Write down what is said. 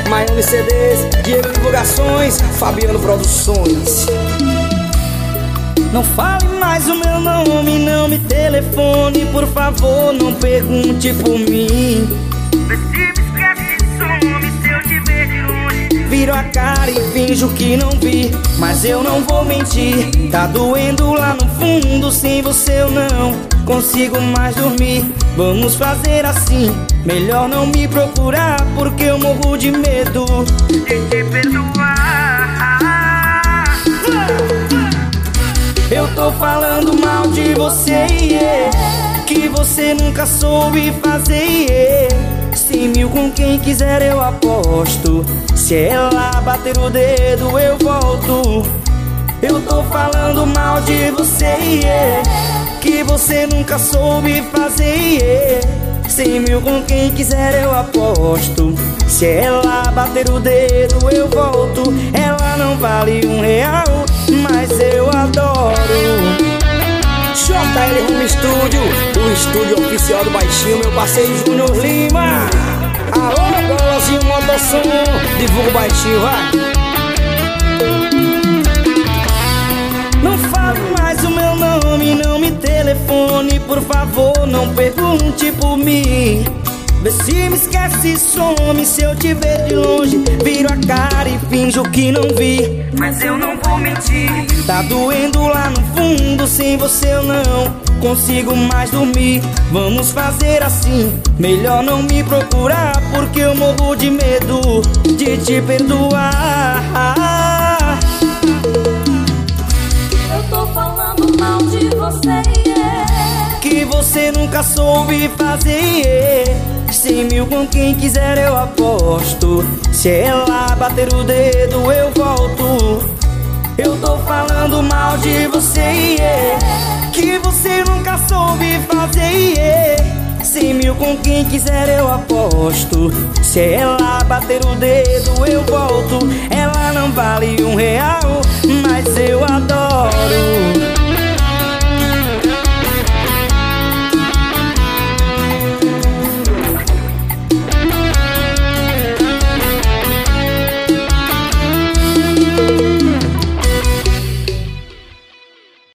Miami CDs, Diego Divulgações, Fabiano Produções. Não fale mais o meu nome, não me telefone, por favor, não pergunte por mim. Vê se me esquece e some se eu te ver de longe. Viro a cara e finjo que não vi, mas eu não vou mentir. Tá doendo lá no fundo, sem você eu não consigo mais dormir. Vamos fazer assim, melhor não me procurar, porque eu morro de medo De te perdoar. Eu tô falando mal de você, que você nunca soube fazer. 100 mil com quem quiser eu aposto, se ela bater o dedo eu volto. Eu tô falando mal de você, que você nunca soube fazer. 100 mil com quem quiser eu aposto, se ela bater o dedo eu volto. Ela não vale R$1, mas eu adoro. JL Home Studio, o estúdio oficial do Baixinho, meu parceiro Júnior Lima. Alô, Bolozinho Motossom, divulga o Baixinho, vai. Não fale mais o meu nome, não me telefone, por favor, não pergunte por mim. Vê se me esquece e some se eu te ver de longe. Viro a cara e finjo que não vi, Mas eu não vou mentir. tá doendo lá no fundo, sem você eu não consigo mais dormir. Vamos fazer assim, melhor não me procurar, porque eu morro de medo de te perdoar. Eu tô falando mal de você, Que você nunca soube fazer. 100 mil com quem quiser eu aposto, se ela bater o dedo eu volto. Eu tô falando mal de você, que você nunca soube fazer. 100 mil com quem quiser eu aposto, se ela bater o dedo eu volto. Ela não vale R$1,